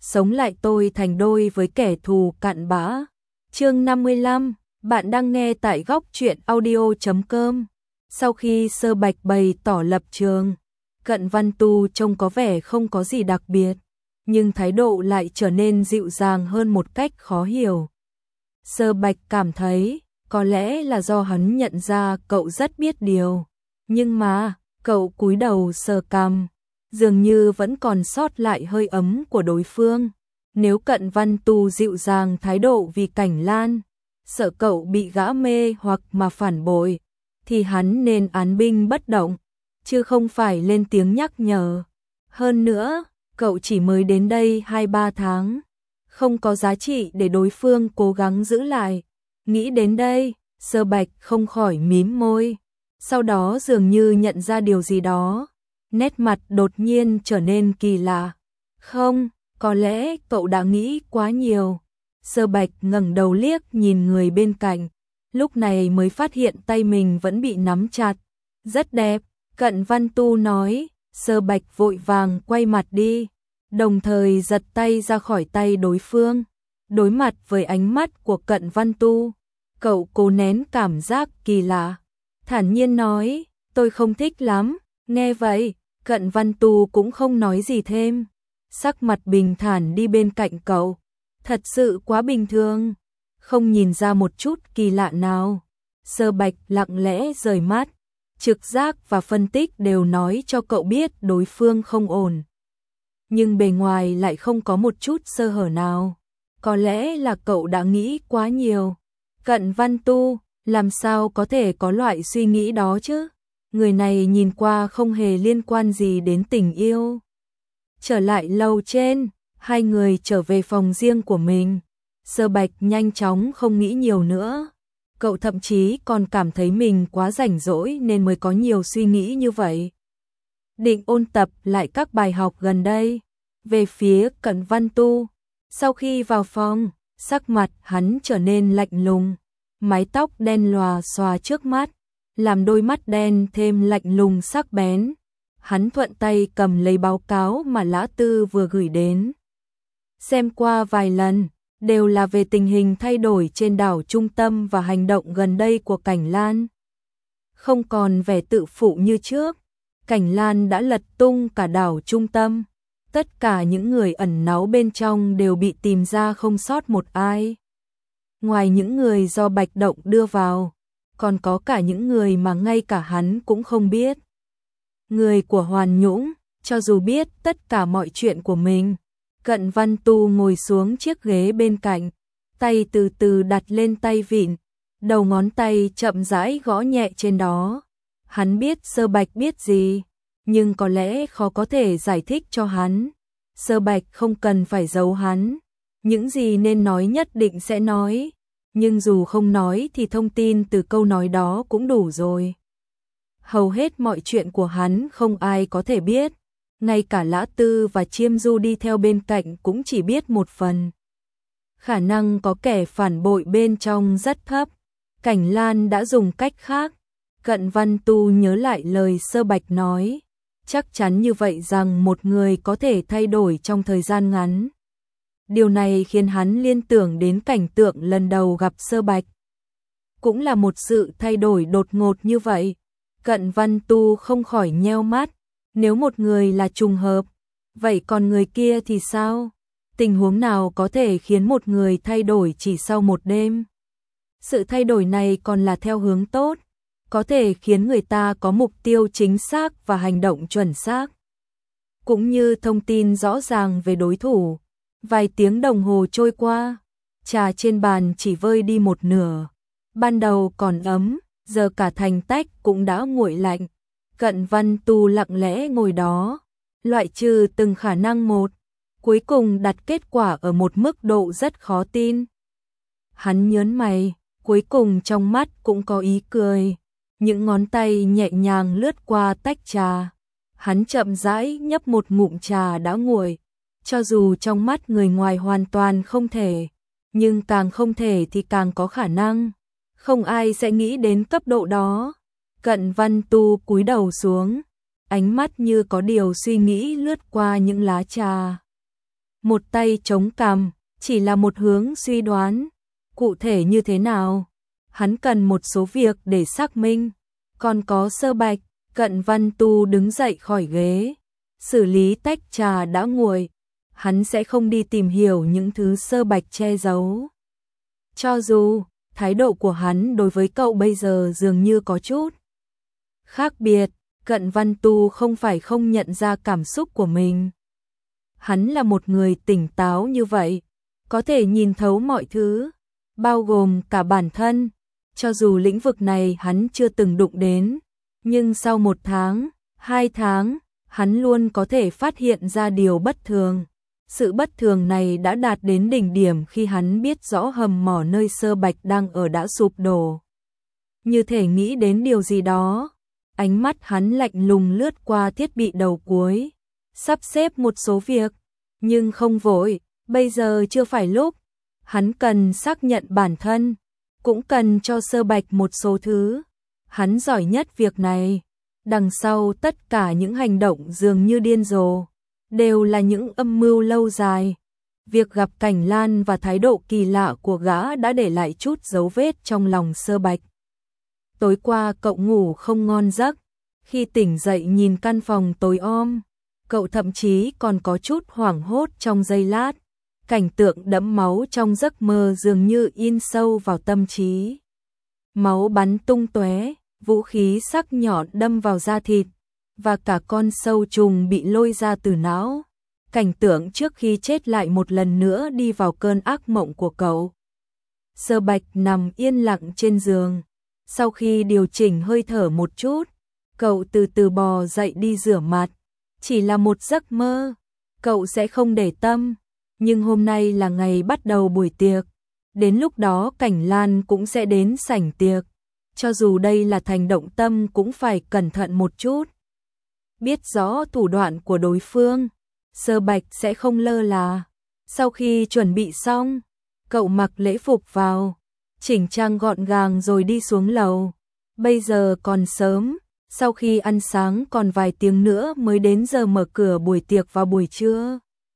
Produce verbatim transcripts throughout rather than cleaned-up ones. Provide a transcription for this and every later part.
sống lại tôi thành đôi với kẻ thù cặn bã. Chương năm mươi lăm, bạn đang nghe tại góc truyện audio chấm com. Sau khi Sơ Bạch bày tỏ lập trường, Cận Văn Tu trông có vẻ không có gì đặc biệt, nhưng thái độ lại trở nên dịu dàng hơn một cách khó hiểu. Sơ Bạch cảm thấy, có lẽ là do hắn nhận ra cậu rất biết điều, nhưng mà, cậu cúi đầu sờ cằm, dường như vẫn còn sót lại hơi ấm của đối phương. Nếu Cận Văn Tu dịu dàng thái độ vì Cảnh Lan, sợ cậu bị gã mê hoặc mà phản bội, thì hắn nên án binh bất động, chứ không phải lên tiếng nhắc nhở. Hơn nữa, cậu chỉ mới đến đây hai ba tháng, không có giá trị để đối phương cố gắng giữ lại. Nghĩ đến đây, Sơ Bạch không khỏi mím môi, sau đó dường như nhận ra điều gì đó, nét mặt đột nhiên trở nên kỳ lạ. Không, có lẽ cậu đã nghĩ quá nhiều. Sơ Bạch ngẩng đầu liếc nhìn người bên cạnh, lúc này mới phát hiện tay mình vẫn bị nắm chặt. Rất đẹp, Cận Văn Tu nói. Sơ Bạch vội vàng quay mặt đi, đồng thời giật tay ra khỏi tay đối phương. Đối mặt với ánh mắt của Cận Văn Tu, cậu cố nén cảm giác kỳ lạ, thản nhiên nói, tôi không thích lắm. Nghe vậy, Cận Văn Tu cũng không nói gì thêm, sắc mặt bình thản đi bên cạnh cậu. Thật sự quá bình thường, không nhìn ra một chút kỳ lạ nào. Sơ Bạch lặng lẽ rời mắt, trực giác và phân tích đều nói cho cậu biết đối phương không ổn, nhưng bề ngoài lại không có một chút sơ hở nào. Có lẽ là cậu đã nghĩ quá nhiều. Cận Văn Tu, làm sao có thể có loại suy nghĩ đó chứ? Người này nhìn qua không hề liên quan gì đến tình yêu. Trở lại lầu trên, hai người trở về phòng riêng của mình. Sơ Bạch nhanh chóng không nghĩ nhiều nữa. Cậu thậm chí còn cảm thấy mình quá rảnh rỗi nên mới có nhiều suy nghĩ như vậy. Định ôn tập lại các bài học gần đây. Về phía Cận Văn Tu, sau khi vào phòng, sắc mặt hắn trở nên lạnh lùng, mái tóc đen lòa xòa trước mắt, làm đôi mắt đen thêm lạnh lùng sắc bén. Hắn thuận tay cầm lấy báo cáo mà Lã Tư vừa gửi đến. Xem qua vài lần, đều là về tình hình thay đổi trên đảo Trung Tâm và hành động gần đây của Cảnh Lan. Không còn vẻ tự phụ như trước, Cảnh Lan đã lật tung cả đảo Trung Tâm. Tất cả những người ẩn náu bên trong đều bị tìm ra không sót một ai. Ngoài những người do Bạch Động đưa vào, còn có cả những người mà ngay cả hắn cũng không biết. Người của Hoàn Nhũng, cho dù biết tất cả mọi chuyện của mình. Cận Văn Tu ngồi xuống chiếc ghế bên cạnh, tay từ từ đặt lên tay vịn, đầu ngón tay chậm rãi gõ nhẹ trên đó. Hắn biết Sơ Bạch biết gì, nhưng có lẽ khó có thể giải thích cho hắn. Sơ Bạch không cần phải giấu hắn, những gì nên nói nhất định sẽ nói, nhưng dù không nói thì thông tin từ câu nói đó cũng đủ rồi. Hầu hết mọi chuyện của hắn không ai có thể biết, ngay cả Lã Tư và Chiêm Du đi theo bên cạnh cũng chỉ biết một phần. Khả năng có kẻ phản bội bên trong rất thấp. Cảnh Lan đã dùng cách khác. Cận Văn Tu nhớ lại lời Sơ Bạch nói, chắc chắn như vậy rằng một người có thể thay đổi trong thời gian ngắn. Điều này khiến hắn liên tưởng đến cảnh tượng lần đầu gặp Sơ Bạch. Cũng là một sự thay đổi đột ngột như vậy. Cận Văn Tu không khỏi nheo mắt. Nếu một người là trùng hợp, vậy còn người kia thì sao? Tình huống nào có thể khiến một người thay đổi chỉ sau một đêm? Sự thay đổi này còn là theo hướng tốt, có thể khiến người ta có mục tiêu chính xác và hành động chuẩn xác, cũng như thông tin rõ ràng về đối thủ. Vài tiếng đồng hồ trôi qua, trà trên bàn chỉ vơi đi một nửa. Ban đầu còn ấm, giờ cả thành tách cũng đã nguội lạnh. Cận Văn Tu lặng lẽ ngồi đó, loại trừ từng khả năng một, cuối cùng đặt kết quả ở một mức độ rất khó tin. Hắn nhớn mày, cuối cùng trong mắt cũng có ý cười, những ngón tay nhẹ nhàng lướt qua tách trà. Hắn chậm rãi nhấp một ngụm trà đã nguội, cho dù trong mắt người ngoài hoàn toàn không thể, nhưng càng không thể thì càng có khả năng, không ai sẽ nghĩ đến cấp độ đó. Cận Văn Tu cúi đầu xuống, ánh mắt như có điều suy nghĩ lướt qua những lá trà. một tay chống cằm, chỉ là một hướng suy đoán. Cụ thể như thế nào? Hắn cần một số việc để xác minh. Còn có Sơ Bạch, Cận Văn Tu đứng dậy khỏi ghế, xử lý tách trà đã nguội. Hắn sẽ không đi tìm hiểu những thứ Sơ Bạch che giấu. Cho dù, thái độ của hắn đối với cậu bây giờ dường như có chút khác biệt, Cận Văn Tu không phải không nhận ra cảm xúc của mình. Hắn là một người tỉnh táo như vậy, có thể nhìn thấu mọi thứ, bao gồm cả bản thân. Cho dù lĩnh vực này hắn chưa từng đụng đến, nhưng sau một tháng, hai tháng, hắn luôn có thể phát hiện ra điều bất thường. Sự bất thường này đã đạt đến đỉnh điểm khi hắn biết rõ hầm mỏ nơi Sơ Bạch đang ở đã sụp đổ. Như thể nghĩ đến điều gì đó, ánh mắt hắn lạnh lùng lướt qua thiết bị đầu cuối, sắp xếp một số việc, nhưng không vội, bây giờ chưa phải lúc. Hắn cần xác nhận bản thân, cũng cần cho Sơ Bạch một số thứ. Hắn giỏi nhất việc này. Đằng sau tất cả những hành động dường như điên rồ, đều là những âm mưu lâu dài. Việc gặp Cảnh Lan và thái độ kỳ lạ của gã đã để lại chút dấu vết trong lòng Sơ Bạch. Tối qua cậu ngủ không ngon giấc. Khi tỉnh dậy nhìn căn phòng tối om, cậu thậm chí còn có chút hoảng hốt trong giây lát. Cảnh tượng đẫm máu trong giấc mơ dường như in sâu vào tâm trí. Máu bắn tung tóe, vũ khí sắc nhọn đâm vào da thịt, và cả con sâu trùng bị lôi ra từ não. Cảnh tượng trước khi chết lại một lần nữa đi vào cơn ác mộng của cậu. Sơ Bạch nằm yên lặng trên giường. Sau khi điều chỉnh hơi thở một chút, cậu từ từ bò dậy đi rửa mặt. Chỉ là một giấc mơ, cậu sẽ không để tâm. Nhưng hôm nay là ngày bắt đầu buổi tiệc. Đến lúc đó Cảnh Lan cũng sẽ đến sảnh tiệc. Cho dù đây là thành động tâm cũng phải cẩn thận một chút. Biết rõ thủ đoạn của đối phương, Sơ Bạch sẽ không lơ là. Sau khi chuẩn bị xong, cậu mặc lễ phục vào, chỉnh trang gọn gàng rồi đi xuống lầu. Bây giờ còn sớm, sau khi ăn sáng còn vài tiếng nữa mới đến giờ mở cửa buổi tiệc vào buổi trưa.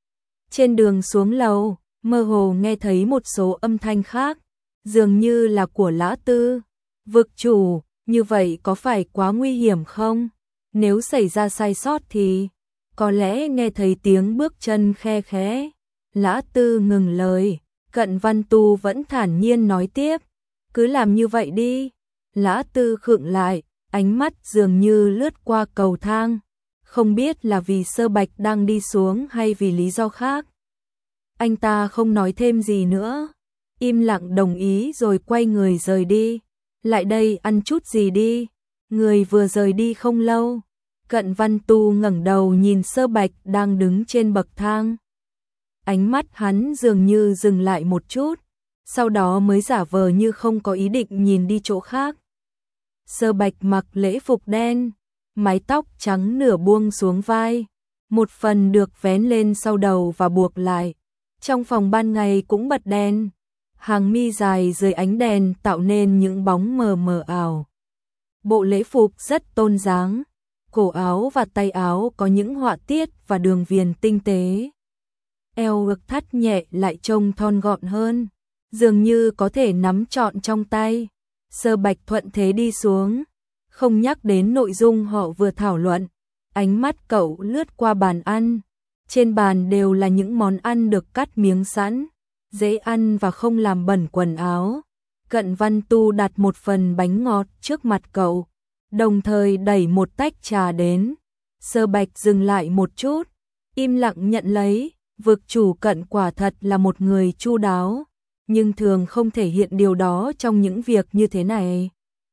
Trên đường xuống lầu, mơ hồ nghe thấy một số âm thanh khác, dường như là của Lã Tư. Vực chủ, như vậy có phải quá nguy hiểm không? Nếu xảy ra sai sót thì có lẽ nghe thấy tiếng bước chân khe khẽ. Lã Tư ngừng lời, Cận Văn Tu vẫn thản nhiên nói tiếp, cứ làm như vậy đi. Lã Tư khựng lại, ánh mắt dường như lướt qua cầu thang, không biết là vì Sơ Bạch đang đi xuống hay vì lý do khác. Anh ta không nói thêm gì nữa, im lặng đồng ý rồi quay người rời đi. Lại đây ăn chút gì đi. Người vừa rời đi không lâu, Cận Văn Tu ngẩng đầu nhìn Sơ Bạch đang đứng trên bậc thang. Ánh mắt hắn dường như dừng lại một chút, sau đó mới giả vờ như không có ý định nhìn đi chỗ khác. Sơ Bạch mặc lễ phục đen, mái tóc trắng nửa buông xuống vai, một phần được vén lên sau đầu và buộc lại. Trong phòng ban ngày cũng bật đèn, hàng mi dài dưới ánh đèn tạo nên những bóng mờ mờ ảo. Bộ lễ phục rất tôn dáng, cổ áo và tay áo có những họa tiết và đường viền tinh tế. Eo ngực thắt nhẹ lại trông thon gọn hơn, dường như có thể nắm trọn trong tay. Sơ Bạch thuận thế đi xuống, không nhắc đến nội dung họ vừa thảo luận. Ánh mắt cậu lướt qua bàn ăn. Trên bàn đều là những món ăn được cắt miếng sẵn, dễ ăn và không làm bẩn quần áo. Cận Văn Tu đặt một phần bánh ngọt trước mặt cậu, đồng thời đẩy một tách trà đến. Sơ Bạch dừng lại một chút, im lặng nhận lấy. Vực chủ Cận quả thật là một người chu đáo, nhưng thường không thể hiện điều đó trong những việc như thế này,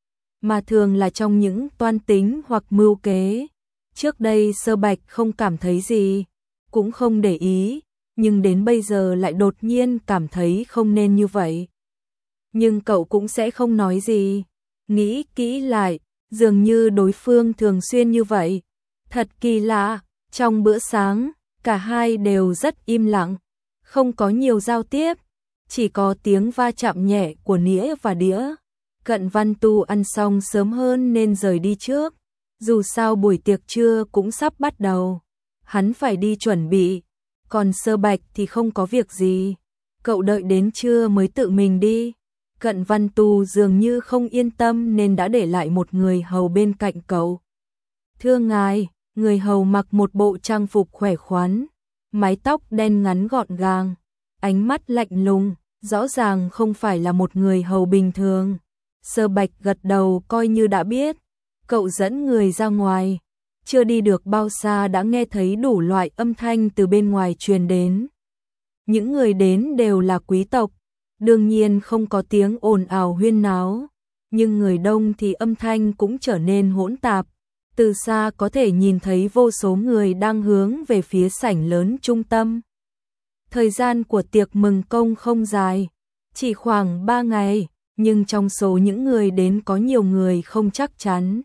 mà thường là trong những toan tính hoặc mưu kế. Trước đây Sơ Bạch không cảm thấy gì, cũng không để ý, nhưng đến bây giờ lại đột nhiên cảm thấy không nên như vậy. Nhưng cậu cũng sẽ không nói gì. Nghĩ kỹ lại, dường như đối phương thường xuyên như vậy. Thật kỳ lạ, trong bữa sáng, cả hai đều rất im lặng, không có nhiều giao tiếp, chỉ có tiếng va chạm nhẹ của nĩa và đĩa. Cận Văn Tu ăn xong sớm hơn nên rời đi trước, dù sao buổi tiệc trưa cũng sắp bắt đầu, hắn phải đi chuẩn bị. còn Sơ Bạch thì không có việc gì, cậu đợi đến trưa mới tự mình đi. Cận Văn Tu dường như không yên tâm nên đã để lại một người hầu bên cạnh cậu. Thưa ngài, người hầu mặc một bộ trang phục khỏe khoắn, mái tóc đen ngắn gọn gàng, ánh mắt lạnh lùng, rõ ràng không phải là một người hầu bình thường. Sơ Bạch gật đầu coi như đã biết, cậu dẫn người ra ngoài, chưa đi được bao xa đã nghe thấy đủ loại âm thanh từ bên ngoài truyền đến. Những người đến đều là quý tộc, đương nhiên không có tiếng ồn ào huyên náo, nhưng người đông thì âm thanh cũng trở nên hỗn tạp. Từ xa có thể nhìn thấy vô số người đang hướng về phía sảnh lớn trung tâm. Thời gian của tiệc mừng công không dài, chỉ khoảng ba ngày, nhưng trong số những người đến có nhiều người không chắc chắn.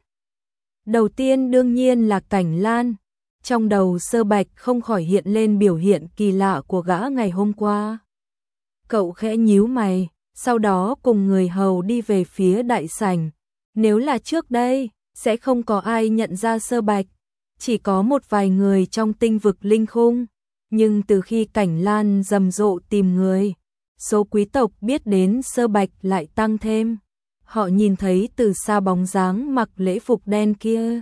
Đầu tiên đương nhiên là Cảnh Lan, trong đầu Sơ Bạch không khỏi hiện lên biểu hiện kỳ lạ của gã ngày hôm qua. Cậu khẽ nhíu mày, sau đó cùng người hầu đi về phía đại sảnh. Nếu là trước đây, sẽ không có ai nhận ra Sơ Bạch, chỉ có một vài người trong tinh vực linh khung. Nhưng từ khi Cảnh Lan rầm rộ tìm người, số quý tộc biết đến Sơ Bạch lại tăng thêm. Họ nhìn thấy từ xa bóng dáng mặc lễ phục đen kia.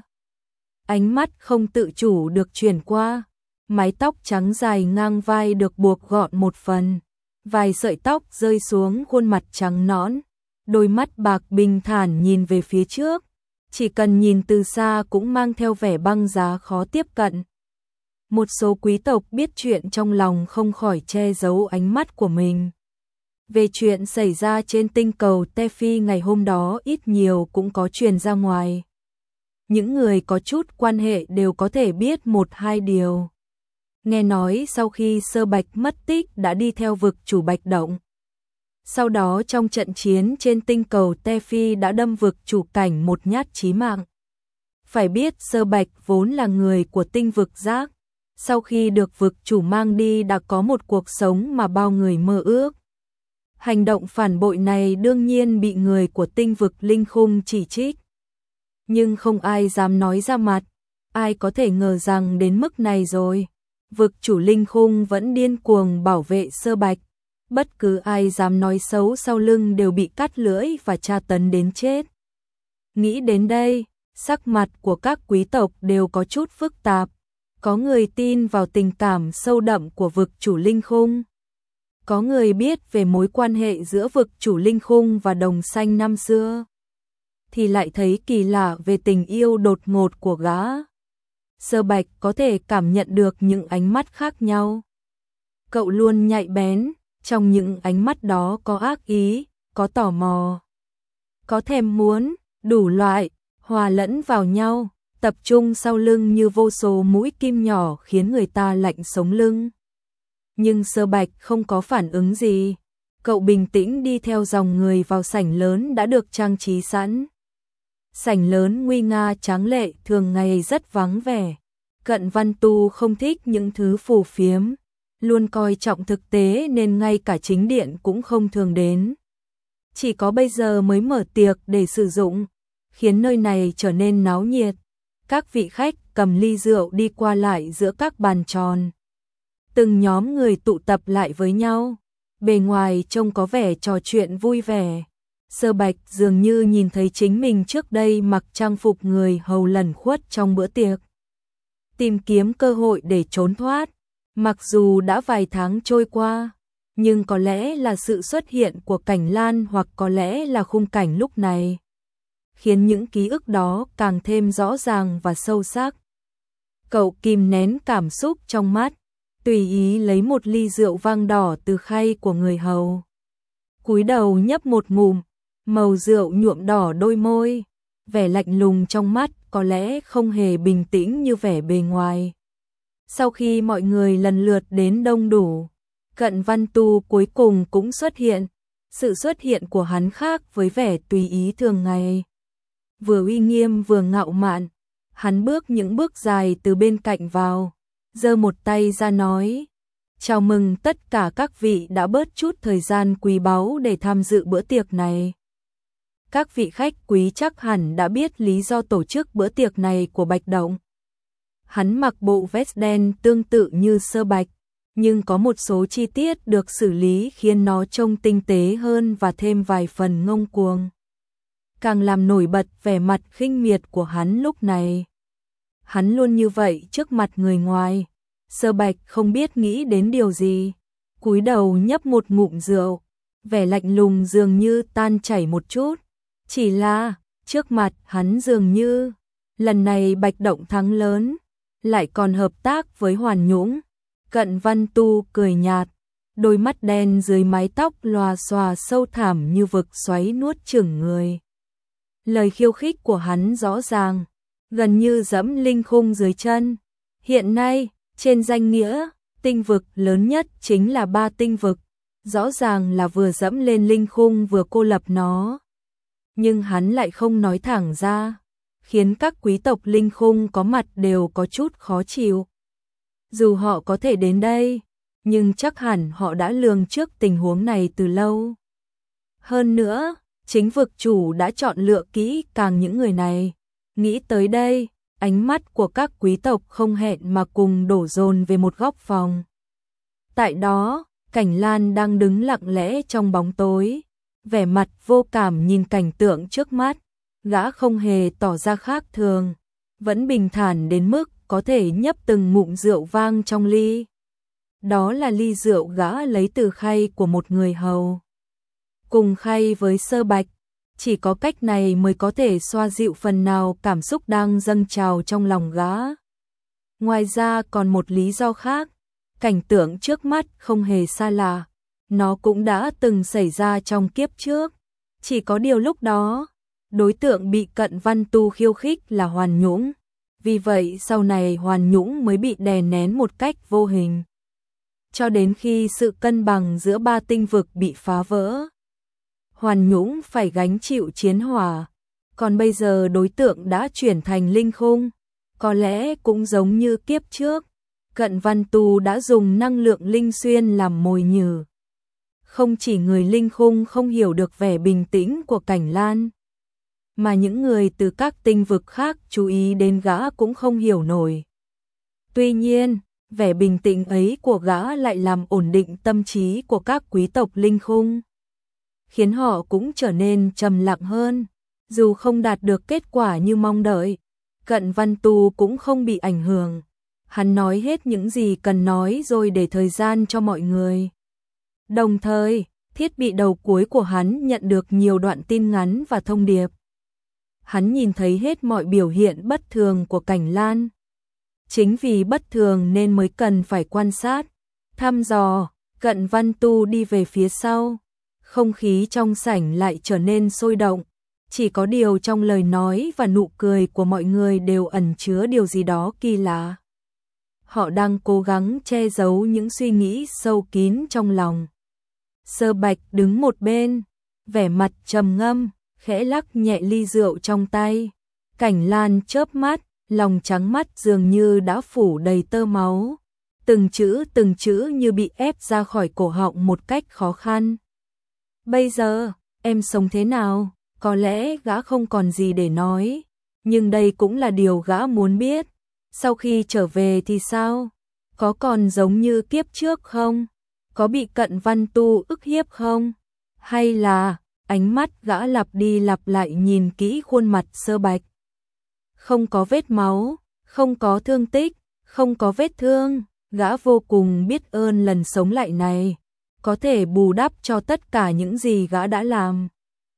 Ánh mắt không tự chủ được chuyển qua, mái tóc trắng dài ngang vai được buộc gọn một phần, vài sợi tóc rơi xuống khuôn mặt trắng nõn, đôi mắt bạc bình thản nhìn về phía trước, chỉ cần nhìn từ xa cũng mang theo vẻ băng giá khó tiếp cận. Một số quý tộc biết chuyện trong lòng không khỏi che giấu ánh mắt của mình. Về chuyện xảy ra trên tinh cầu Tephi ngày hôm đó ít nhiều cũng có truyền ra ngoài. Những người có chút quan hệ đều có thể biết một hai điều. Nghe nói sau khi Sơ Bạch mất tích đã đi theo vực chủ Bạch Động. Sau đó trong trận chiến trên tinh cầu Tephi đã đâm vực chủ Cảnh một nhát chí mạng. Phải biết Sơ Bạch vốn là người của tinh vực giác. Sau khi được vực chủ mang đi đã có một cuộc sống mà bao người mơ ước. Hành động phản bội này đương nhiên bị người của tinh vực linh khung chỉ trích. Nhưng không ai dám nói ra mặt, ai có thể ngờ rằng đến mức này rồi. Vực chủ linh khung vẫn điên cuồng bảo vệ Sơ Bạch. Bất cứ ai dám nói xấu sau lưng đều bị cắt lưỡi và tra tấn đến chết. Nghĩ đến đây, sắc mặt của các quý tộc đều có chút phức tạp. Có người tin vào tình cảm sâu đậm của vực chủ linh khung. Có người biết về mối quan hệ giữa vực chủ linh khung và đồng xanh năm xưa. Thì lại thấy kỳ lạ về tình yêu đột ngột của gã. Sơ Bạch có thể cảm nhận được những ánh mắt khác nhau. Cậu luôn nhạy bén, trong những ánh mắt đó có ác ý, có tò mò, có thèm muốn, đủ loại, hòa lẫn vào nhau, tập trung sau lưng như vô số mũi kim nhỏ khiến người ta lạnh sống lưng. Nhưng Sơ Bạch không có phản ứng gì, cậu bình tĩnh đi theo dòng người vào sảnh lớn đã được trang trí sẵn. Sảnh lớn nguy nga tráng lệ thường ngày rất vắng vẻ. Cận Văn Tu không thích những thứ phù phiếm, luôn coi trọng thực tế nên ngay cả chính điện cũng không thường đến. Chỉ có bây giờ mới mở tiệc để sử dụng, khiến nơi này trở nên náo nhiệt. Các vị khách cầm ly rượu đi qua lại giữa các bàn tròn. Từng nhóm người tụ tập lại với nhau, bề ngoài trông có vẻ trò chuyện vui vẻ. Sơ Bạch dường như nhìn thấy chính mình trước đây mặc trang phục người hầu lẩn khuất trong bữa tiệc. Tìm kiếm cơ hội để trốn thoát, mặc dù đã vài tháng trôi qua, nhưng có lẽ là sự xuất hiện của Cảnh Lan hoặc có lẽ là khung cảnh lúc này, khiến những ký ức đó càng thêm rõ ràng và sâu sắc. Cậu kìm nén cảm xúc trong mắt, tùy ý lấy một ly rượu vang đỏ từ khay của người hầu. Cúi đầu nhấp một ngụm, màu rượu nhuộm đỏ đôi môi, vẻ lạnh lùng trong mắt có lẽ không hề bình tĩnh như vẻ bề ngoài. Sau khi mọi người lần lượt đến đông đủ, Cận Văn Tu cuối cùng cũng xuất hiện. Sự xuất hiện của hắn khác với vẻ tùy ý thường ngày. Vừa uy nghiêm vừa ngạo mạn, hắn bước những bước dài từ bên cạnh vào, giơ một tay ra nói: "Chào mừng tất cả các vị đã bớt chút thời gian quý báu để tham dự bữa tiệc này. Các vị khách quý chắc hẳn đã biết lý do tổ chức bữa tiệc này của Bạch Động." Hắn mặc bộ vest đen tương tự như Sơ Bạch, nhưng có một số chi tiết được xử lý khiến nó trông tinh tế hơn và thêm vài phần ngông cuồng. Càng làm nổi bật vẻ mặt khinh miệt của hắn lúc này. Hắn luôn như vậy trước mặt người ngoài. Sơ Bạch không biết nghĩ đến điều gì, cúi đầu nhấp một ngụm rượu, vẻ lạnh lùng dường như tan chảy một chút. Chỉ là, trước mặt hắn dường như, lần này Bạch Động thắng lớn, lại còn hợp tác với Hoàn Nhũng. Cận Văn Tu cười nhạt, đôi mắt đen dưới mái tóc lòa xòa sâu thẳm như vực xoáy nuốt chửng người. Lời khiêu khích của hắn rõ ràng, gần như dẫm linh khung dưới chân. Hiện nay, trên danh nghĩa, tinh vực lớn nhất chính là ba tinh vực, rõ ràng là vừa dẫm lên linh khung vừa cô lập nó. Nhưng hắn lại không nói thẳng ra, khiến các quý tộc linh khung có mặt đều có chút khó chịu. Dù họ có thể đến đây, nhưng chắc hẳn họ đã lường trước tình huống này từ lâu. Hơn nữa, chính vực chủ đã chọn lựa kỹ càng những người này. Nghĩ tới đây, ánh mắt của các quý tộc không hẹn mà cùng đổ dồn về một góc phòng. Tại đó, Cảnh Lan đang đứng lặng lẽ trong bóng tối, vẻ mặt vô cảm nhìn cảnh tượng trước mắt. Gã không hề tỏ ra khác thường, vẫn bình thản đến mức có thể nhấp từng ngụm rượu vang trong ly. Đó là ly rượu gã lấy từ khay của một người hầu. Cùng khay với Sơ Bạch, chỉ có cách này mới có thể xoa dịu phần nào cảm xúc đang dâng trào trong lòng gã. Ngoài ra còn một lý do khác, cảnh tượng trước mắt không hề xa lạ, nó cũng đã từng xảy ra trong kiếp trước. Chỉ có điều lúc đó, đối tượng bị Cận Văn Tu khiêu khích là Hoàn Nhũng, vì vậy sau này Hoàn Nhũng mới bị đè nén một cách vô hình. Cho đến khi sự cân bằng giữa ba tinh vực bị phá vỡ, Hoàn Nhũng phải gánh chịu chiến hỏa, còn bây giờ đối tượng đã chuyển thành linh khung, có lẽ cũng giống như kiếp trước, Cận Văn Tu đã dùng năng lượng linh xuyên làm mồi nhử. Không chỉ người linh khung không hiểu được vẻ bình tĩnh của Cảnh Lan, mà những người từ các tinh vực khác chú ý đến gã cũng không hiểu nổi. Tuy nhiên, vẻ bình tĩnh ấy của gã lại làm ổn định tâm trí của các quý tộc linh khung, khiến họ cũng trở nên trầm lặng hơn. Dù không đạt được kết quả như mong đợi, Cận Văn Tu cũng không bị ảnh hưởng. Hắn nói hết những gì cần nói rồi để thời gian cho mọi người. Đồng thời, thiết bị đầu cuối của hắn nhận được nhiều đoạn tin ngắn và thông điệp. Hắn nhìn thấy hết mọi biểu hiện bất thường của Cảnh Lan. Chính vì bất thường nên mới cần phải quan sát, thăm dò. Cận Văn Tu đi về phía sau. Không khí trong sảnh lại trở nên sôi động. Chỉ có điều trong lời nói và nụ cười của mọi người đều ẩn chứa điều gì đó kỳ lạ. Họ đang cố gắng che giấu những suy nghĩ sâu kín trong lòng. Sơ Bạch đứng một bên, vẻ mặt trầm ngâm, khẽ lắc nhẹ ly rượu trong tay. Cảnh Lan chớp mắt, lòng trắng mắt dường như đã phủ đầy tơ máu. Từng chữ từng chữ như bị ép ra khỏi cổ họng một cách khó khăn. Bây giờ, em sống thế nào? Có lẽ gã không còn gì để nói, nhưng đây cũng là điều gã muốn biết. Sau khi trở về thì sao? Có còn giống như kiếp trước không? Có bị Cận Văn Tu ức hiếp không? Hay là, ánh mắt gã lặp đi lặp lại nhìn kỹ khuôn mặt Sơ Bạch. Không có vết máu, không có thương tích, không có vết thương, gã vô cùng biết ơn lần sống lại này, có thể bù đắp cho tất cả những gì gã đã làm.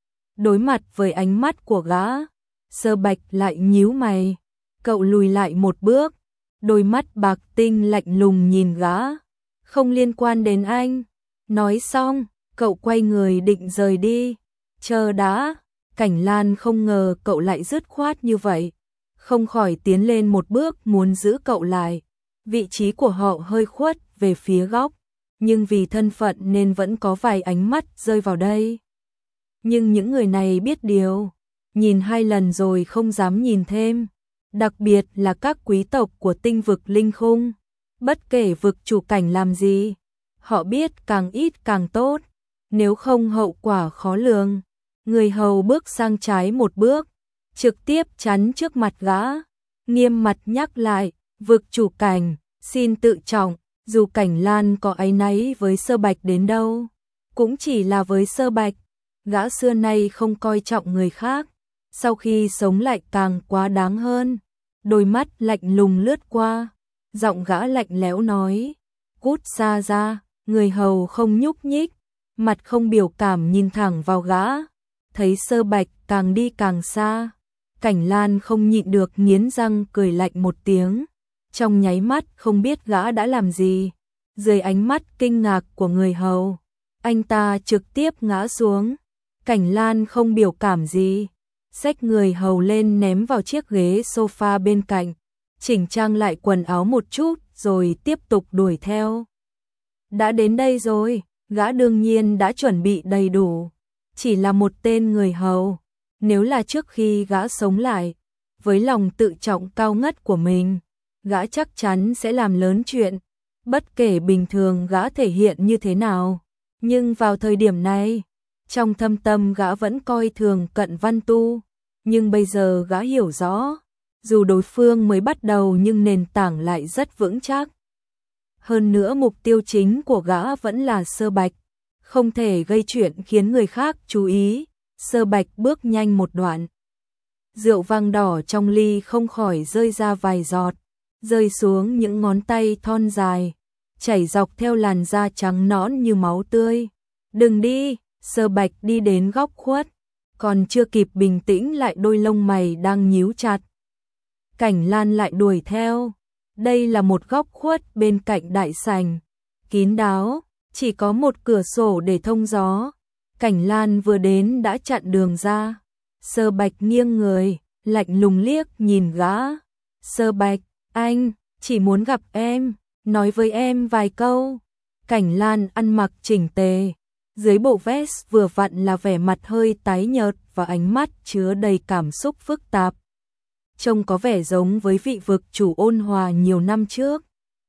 Đối mặt với ánh mắt của gã, Sơ Bạch lại nhíu mày, cậu lùi lại một bước, đôi mắt bạc tinh lạnh lùng nhìn gã. Không liên quan đến anh. Nói xong, cậu quay người định rời đi. Chờ đã, Cảnh Lan không ngờ cậu lại dứt khoát như vậy. Không khỏi tiến lên một bước muốn giữ cậu lại. Vị trí của họ hơi khuất về phía góc, nhưng vì thân phận nên vẫn có vài ánh mắt rơi vào đây. Nhưng những người này biết điều, nhìn hai lần rồi không dám nhìn thêm. Đặc biệt là các quý tộc của tinh vực linh khung. Bất kể vực chủ Cảnh làm gì, họ biết càng ít càng tốt, nếu không hậu quả khó lường. Người hầu bước sang trái một bước, trực tiếp chắn trước mặt gã, nghiêm mặt nhắc lại, vực chủ Cảnh, xin tự trọng, Dù Cảnh Lan có áy náy với Sơ Bạch đến đâu, cũng chỉ là với Sơ Bạch, gã xưa nay không coi trọng người khác, sau khi sống lại càng quá đáng hơn. Đôi mắt lạnh lùng lướt qua, giọng gã lạnh lẽo nói, cút xa ra. Người hầu không nhúc nhích, mặt không biểu cảm nhìn thẳng vào gã, thấy Sơ Bạch càng đi càng xa, Cảnh Lan không nhịn được nghiến răng cười lạnh một tiếng, trong nháy mắt không biết gã đã làm gì, dưới ánh mắt kinh ngạc của người hầu, anh ta trực tiếp ngã xuống. Cảnh Lan không biểu cảm gì, xách người hầu lên ném vào chiếc ghế sofa bên cạnh, chỉnh trang lại quần áo một chút rồi tiếp tục đuổi theo. Đã đến đây rồi, gã đương nhiên đã chuẩn bị đầy đủ, chỉ là một tên người hầu, nếu là trước khi gã sống lại, với lòng tự trọng cao ngất của mình, gã chắc chắn sẽ làm lớn chuyện, bất kể bình thường gã thể hiện như thế nào, nhưng vào thời điểm này, trong thâm tâm gã vẫn coi thường Cận Văn Tu, nhưng bây giờ gã hiểu rõ, dù đối phương mới bắt đầu nhưng nền tảng lại rất vững chắc. Hơn nữa mục tiêu chính của gã vẫn là Sơ Bạch, không thể gây chuyện khiến người khác chú ý. Sơ Bạch bước nhanh một đoạn, rượu vang đỏ trong ly không khỏi rơi ra vài giọt, rơi xuống những ngón tay thon dài, chảy dọc theo làn da trắng nõn như máu tươi. Đừng đi. Sơ Bạch đi đến góc khuất, còn chưa kịp bình tĩnh lại đôi lông mày đang nhíu chặt. Cảnh Lan lại đuổi theo. Đây là một góc khuất bên cạnh đại sảnh, kín đáo, chỉ có một cửa sổ để thông gió. Cảnh Lan vừa đến đã chặn đường ra. Sơ Bạch nghiêng người, lạnh lùng liếc nhìn gã. Sơ Bạch, anh, chỉ muốn gặp em, nói với em vài câu. Cảnh Lan ăn mặc chỉnh tề, dưới bộ vest vừa vặn là vẻ mặt hơi tái nhợt và ánh mắt chứa đầy cảm xúc phức tạp. Trông có vẻ giống với vị vực chủ ôn hòa nhiều năm trước.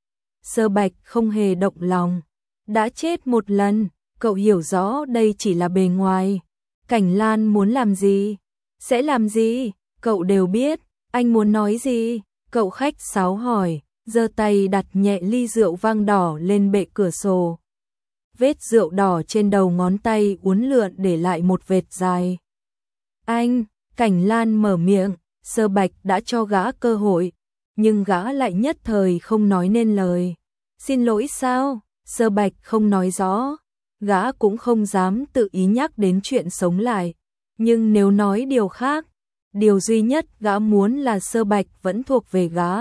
Sơ Bạch không hề động lòng. Đã chết một lần, cậu hiểu rõ đây chỉ là bề ngoài. Cảnh Lan muốn làm gì, sẽ làm gì, cậu đều biết. Anh muốn nói gì? Cậu khách sáo hỏi, giơ tay đặt nhẹ ly rượu vang đỏ lên bệ cửa sổ. Vết rượu đỏ trên đầu ngón tay uốn lượn để lại một vệt dài. Anh, Cảnh Lan mở miệng. Sơ Bạch đã cho gã cơ hội, nhưng gã lại nhất thời không nói nên lời. Xin lỗi sao? Sơ Bạch không nói rõ, gã cũng không dám tự ý nhắc đến chuyện sống lại. Nhưng nếu nói điều khác, điều duy nhất gã muốn là Sơ Bạch vẫn thuộc về gã,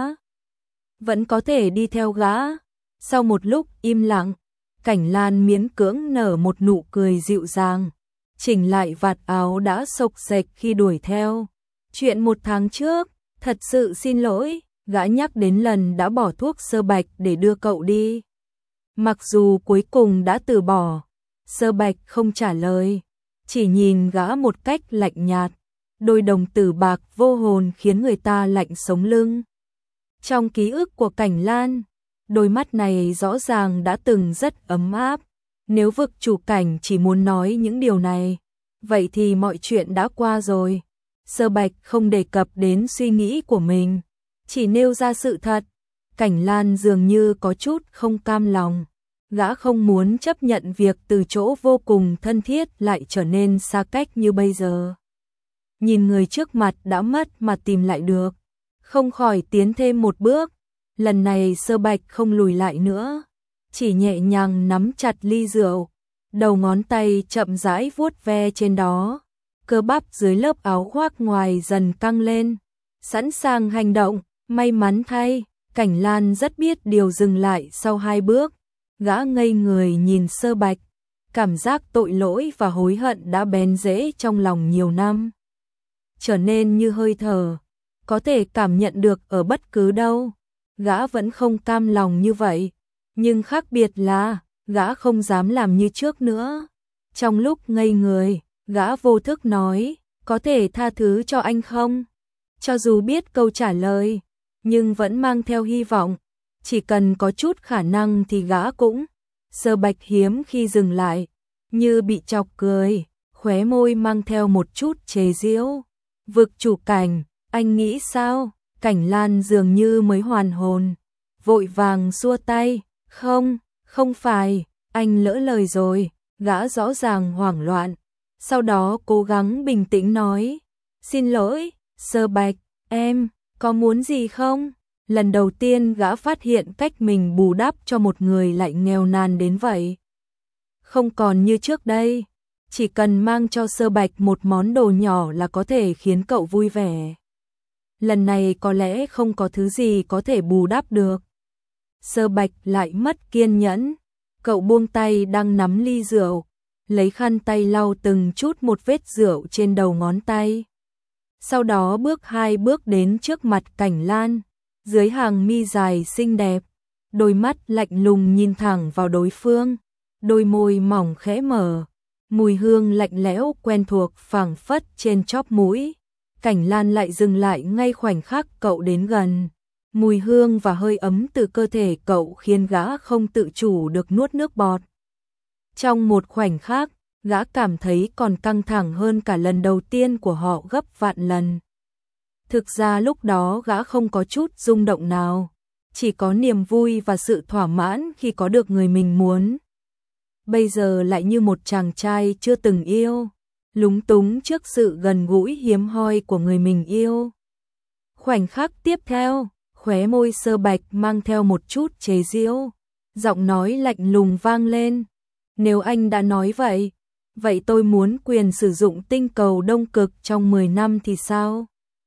vẫn có thể đi theo gã. Sau một lúc im lặng, Cảnh Lan miễn cưỡng nở một nụ cười dịu dàng, chỉnh lại vạt áo đã xộc xệch khi đuổi theo. Chuyện một tháng trước, thật sự xin lỗi, gã nhắc đến lần đã bỏ thuốc Sơ Bạch để đưa cậu đi. Mặc dù cuối cùng đã từ bỏ, Sơ Bạch không trả lời, chỉ nhìn gã một cách lạnh nhạt, đôi đồng tử bạc vô hồn khiến người ta lạnh sống lưng. Trong ký ức của Cảnh Lan, đôi mắt này rõ ràng đã từng rất ấm áp, nếu vực chủ Cảnh chỉ muốn nói những điều này, vậy thì mọi chuyện đã qua rồi. Sơ Bạch không đề cập đến suy nghĩ của mình, chỉ nêu ra sự thật. Cảnh Lan dường như có chút không cam lòng, gã không muốn chấp nhận việc từ chỗ vô cùng thân thiết lại trở nên xa cách như bây giờ. Nhìn người trước mặt đã mất mà tìm lại được, không khỏi tiến thêm một bước. Lần này Sơ Bạch không lùi lại nữa, chỉ nhẹ nhàng nắm chặt ly rượu, đầu ngón tay chậm rãi vuốt ve trên đó. Cơ bắp dưới lớp áo khoác ngoài dần căng lên, sẵn sàng hành động. May mắn thay, Cảnh Lan rất biết điều dừng lại sau hai bước. Gã ngây người nhìn Sơ Bạch, cảm giác tội lỗi và hối hận đã bén rễ trong lòng nhiều năm, trở nên như hơi thở, có thể cảm nhận được ở bất cứ đâu. Gã vẫn không cam lòng như vậy, nhưng khác biệt là gã không dám làm như trước nữa. Trong lúc ngây người, gã vô thức nói, có thể tha thứ cho anh không? Cho dù biết câu trả lời, nhưng vẫn mang theo hy vọng, chỉ cần có chút khả năng thì gã cũng. Sơ Bạch hiếm khi dừng lại, như bị chọc cười, khóe môi mang theo một chút chế giễu. Vực chủ Cảnh, anh nghĩ sao? Cảnh Lan dường như mới hoàn hồn, vội vàng xua tay, Không, không phải, anh lỡ lời rồi, gã rõ ràng hoảng loạn. Sau đó cố gắng bình tĩnh nói, xin lỗi, Sơ Bạch, em, có muốn gì không? Lần đầu tiên gã phát hiện cách mình bù đắp cho một người lại nghèo nàn đến vậy. Không còn như trước đây, chỉ cần mang cho Sơ Bạch một món đồ nhỏ là có thể khiến cậu vui vẻ. Lần này có lẽ không có thứ gì có thể bù đắp được. Sơ Bạch lại mất kiên nhẫn, cậu buông tay đang nắm ly rượu, lấy khăn tay lau từng chút một vết rượu trên đầu ngón tay. Sau đó bước hai bước đến trước mặt Cảnh Lan, dưới hàng mi dài xinh đẹp, đôi mắt lạnh lùng nhìn thẳng vào đối phương, đôi môi mỏng khẽ mở, mùi hương lạnh lẽo quen thuộc phảng phất trên chóp mũi. Cảnh Lan lại dừng lại ngay khoảnh khắc cậu đến gần. Mùi hương và hơi ấm từ cơ thể cậu khiến gã không tự chủ được nuốt nước bọt. Trong một khoảnh khắc, gã cảm thấy còn căng thẳng hơn cả lần đầu tiên của họ gấp vạn lần. Thực ra lúc đó gã không có chút rung động nào, chỉ có niềm vui và sự thỏa mãn khi có được người mình muốn. Bây giờ lại như một chàng trai chưa từng yêu, lúng túng trước sự gần gũi hiếm hoi của người mình yêu. Khoảnh khắc tiếp theo, khóe môi Sơ Bạch mang theo một chút chế giễu, giọng nói lạnh lùng vang lên. Nếu anh đã nói vậy, vậy tôi muốn quyền sử dụng tinh cầu đông cực trong mười năm thì sao?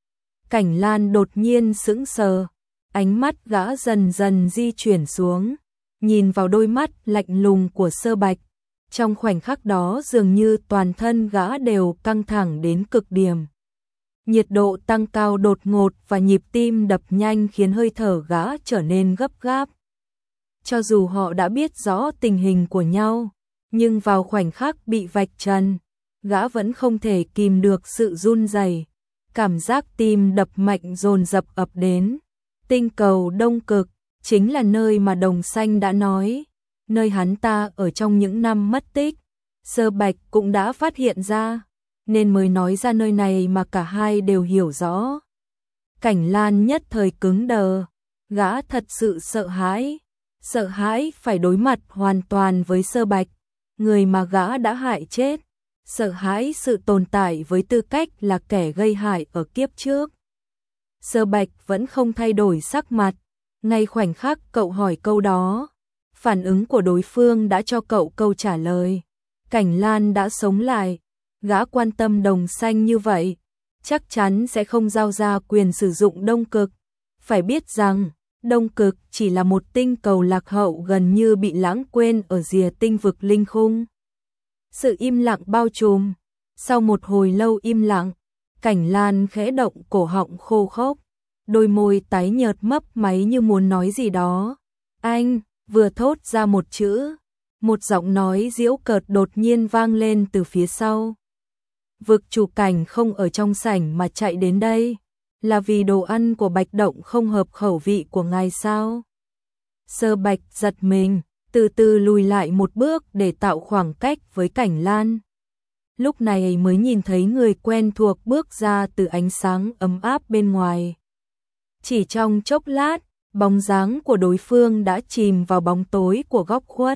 Cảnh Lan đột nhiên sững sờ, ánh mắt gã dần dần di chuyển xuống, nhìn vào đôi mắt lạnh lùng của Sơ Bạch. Trong khoảnh khắc đó dường như toàn thân gã đều căng thẳng đến cực điểm. Nhiệt độ tăng cao đột ngột và nhịp tim đập nhanh khiến hơi thở gã trở nên gấp gáp. Cho dù họ đã biết rõ tình hình của nhau, nhưng vào khoảnh khắc bị vạch trần, gã vẫn không thể kìm được sự run rẩy, cảm giác tim đập mạnh dồn dập ập đến. Tinh cầu đông cực chính là nơi mà Đồng Xanh đã nói, nơi hắn ta ở trong những năm mất tích. Sơ Bạch cũng đã phát hiện ra, nên mới nói ra nơi này mà cả hai đều hiểu rõ. Cảnh Lan nhất thời cứng đờ, gã thật sự sợ hãi, sợ hãi phải đối mặt hoàn toàn với Sơ Bạch, người mà gã đã hại chết, sợ hãi sự tồn tại với tư cách là kẻ gây hại ở kiếp trước. Sơ Bạch vẫn không thay đổi sắc mặt, ngay khoảnh khắc cậu hỏi câu đó, phản ứng của đối phương đã cho cậu câu trả lời. Cảnh Lan đã sống lại, gã quan tâm Đồng Xanh như vậy, chắc chắn sẽ không giao ra quyền sử dụng đông cực. Phải biết rằng, đông cực chỉ là một tinh cầu lạc hậu gần như bị lãng quên ở rìa tinh vực linh khung. Sự im lặng bao trùm, sau một hồi lâu im lặng, Cảnh Lan khẽ động cổ họng khô khốc, đôi môi tái nhợt mấp máy như muốn nói gì đó. Anh, vừa thốt ra một chữ, một giọng nói giễu cợt đột nhiên vang lên từ phía sau. Vực chủ Cảnh không ở trong sảnh mà chạy đến đây, là vì đồ ăn của Bạch Động không hợp khẩu vị của ngài sao? Sơ Bạch giật mình, từ từ lùi lại một bước để tạo khoảng cách với Cảnh Lan. Lúc này mới nhìn thấy người quen thuộc bước ra từ ánh sáng ấm áp bên ngoài. Chỉ trong chốc lát, bóng dáng của đối phương đã chìm vào bóng tối của góc khuất.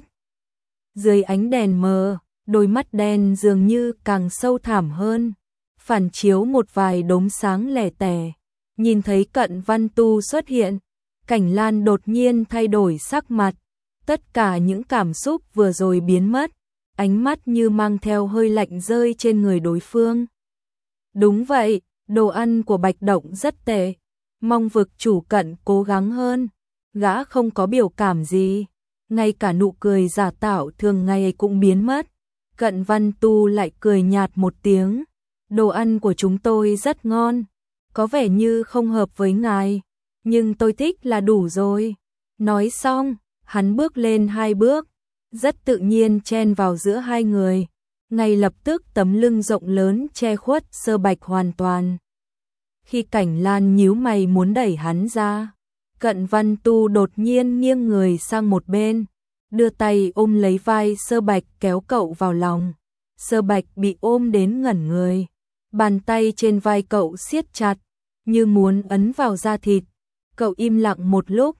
Dưới ánh đèn mờ, đôi mắt đen dường như càng sâu thẳm hơn, phản chiếu một vài đốm sáng lẻ tẻ. Nhìn thấy Cận Văn Tu xuất hiện, Cảnh Lan đột nhiên thay đổi sắc mặt, tất cả những cảm xúc vừa rồi biến mất, ánh mắt như mang theo hơi lạnh rơi trên người đối phương. Đúng vậy, đồ ăn của Bạch Động rất tệ, mong vực chủ Cận cố gắng hơn. Gã không có biểu cảm gì, ngay cả nụ cười giả tạo thường ngày cũng biến mất. Cận Văn Tu lại cười nhạt một tiếng, đồ ăn của chúng tôi rất ngon, có vẻ như không hợp với ngài, nhưng tôi thích là đủ rồi. Nói xong, hắn bước lên hai bước, rất tự nhiên chen vào giữa hai người, ngay lập tức tấm lưng rộng lớn che khuất Sơ Bạch hoàn toàn. Khi Cảnh Lan nhíu mày muốn đẩy hắn ra, Cận Văn Tu đột nhiên nghiêng người sang một bên, đưa tay ôm lấy vai Sơ Bạch kéo cậu vào lòng. Sơ Bạch bị ôm đến ngẩn người, bàn tay trên vai cậu siết chặt, như muốn ấn vào da thịt. Cậu im lặng một lúc,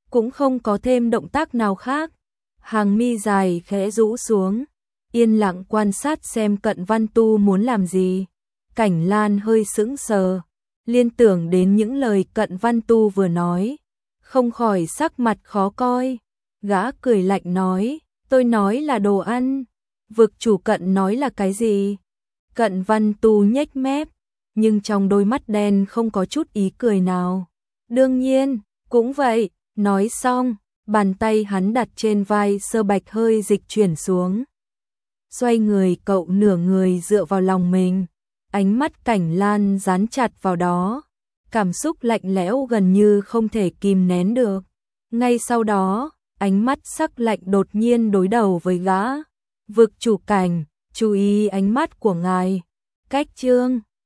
cũng không có thêm động tác nào khác. Hàng mi dài khẽ rũ xuống, yên lặng quan sát xem Cận Văn Tu muốn làm gì. Cảnh Lan hơi sững sờ, liên tưởng đến những lời Cận Văn Tu vừa nói, không khỏi sắc mặt khó coi. Gã cười lạnh nói, tôi nói là đồ ăn, vực chủ Cận nói là cái gì? Cận Văn Tu nhếch mép, nhưng trong đôi mắt đen không có chút ý cười nào. Đương nhiên, cũng vậy. Nói xong, bàn tay hắn đặt trên vai Sơ Bạch hơi dịch chuyển xuống. Xoay người cậu nửa người dựa vào lòng mình, ánh mắt Cảnh Lan dán chặt vào đó, cảm xúc lạnh lẽo gần như không thể kìm nén được. Ngay sau đó, ánh mắt sắc lạnh đột nhiên đối đầu với gã. Vực chủ Cảnh, chú ý ánh mắt của ngài. Cách chương